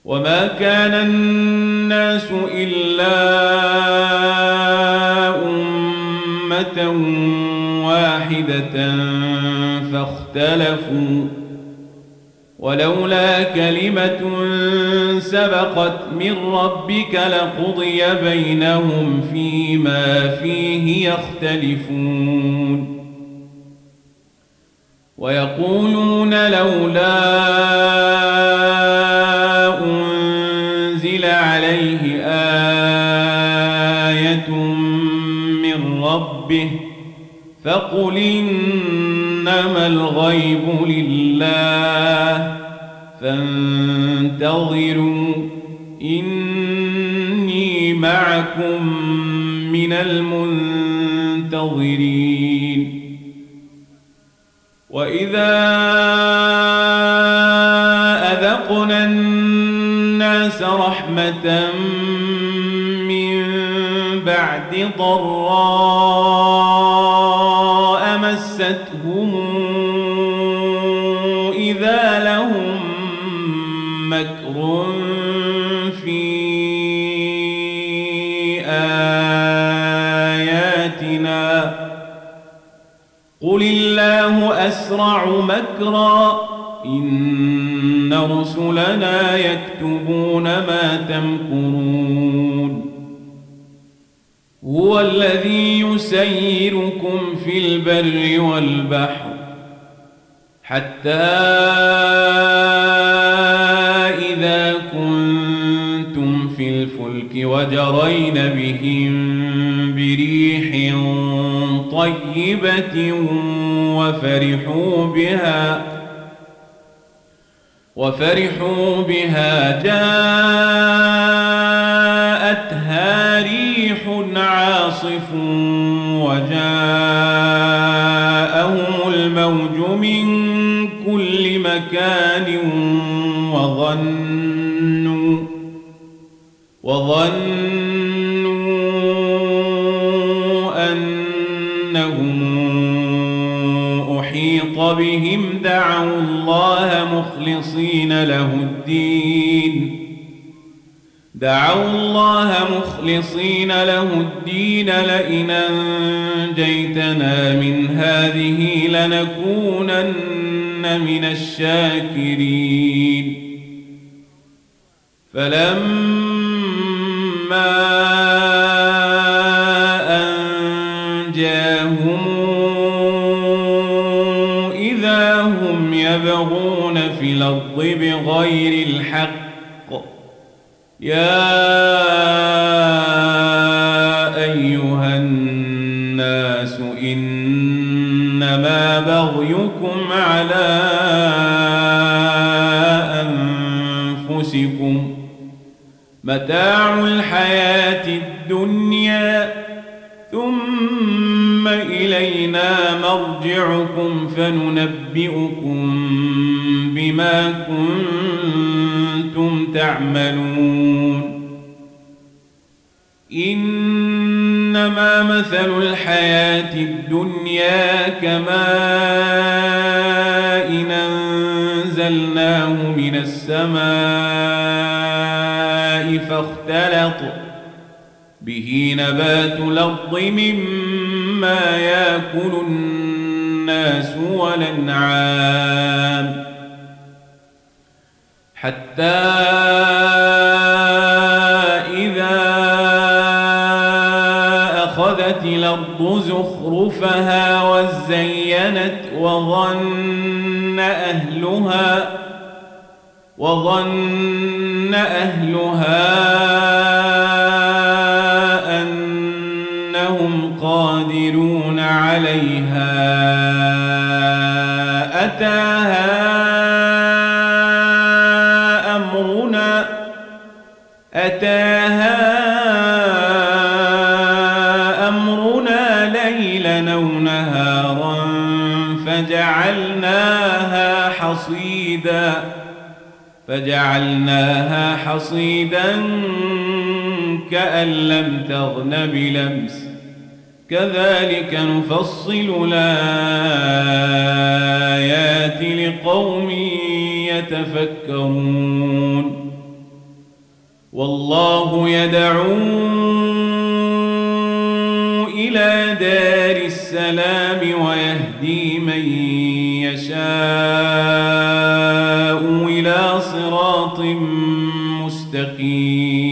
وما كان الناس إلا أمة واحدة فاختلفوا ولولا كلمة سبقت من ربك لقضي بينهم فيما فيه يختلفون ويقولون لولا أنزل عليه آية من ربه فقل إنما الغيب لله فانتظروا إني معكم من المنتظرين وإذا أذقنا الناس رحمة من بعد ضراء مستهم إذا لهم مكر في آياتنا قل الله أسرع مكرا إن رسلنا يكتبون ما تمكرون هو الذي يسيركم في البر والبحر حتى إذا كنتم في الفلك وجرين بهم بريح طيبة وفرحوا بها جاءتها ريح عاصف وجاءهم الموج من كل مكان وظنوا أنهم أحيط بهم دعوا الله مخلصين له الدين لئن أنجيتنا من هذه لنكونن من الشاكرين فلما أنجاهم إذا هم يبغون في الأرض بغير الحق يا أيها الناس إنما بغيكم على أنفسكم متاع الحياة الدنيا ثم إلينا مرجعكم فننبئكم بما كنتم تعملون إنما مثل الحياة الدنيا كماء أنزلناه من السماء فاختلط به نبات الأرض مما يأكل الناس والأنعام حتى إذا أخذت الأرض زخرفها وزينت وظن أهلها أنهم قادرون عليها أتاها أمرنا ليلا أو نهارا فجعلناها حصيدا كأن لم تغن بلمس كذلك نفصل الآيات لقوم يتفكرون والله يدعو إلى دار السلام ويهدي من يشاء إلى صراط مستقيم.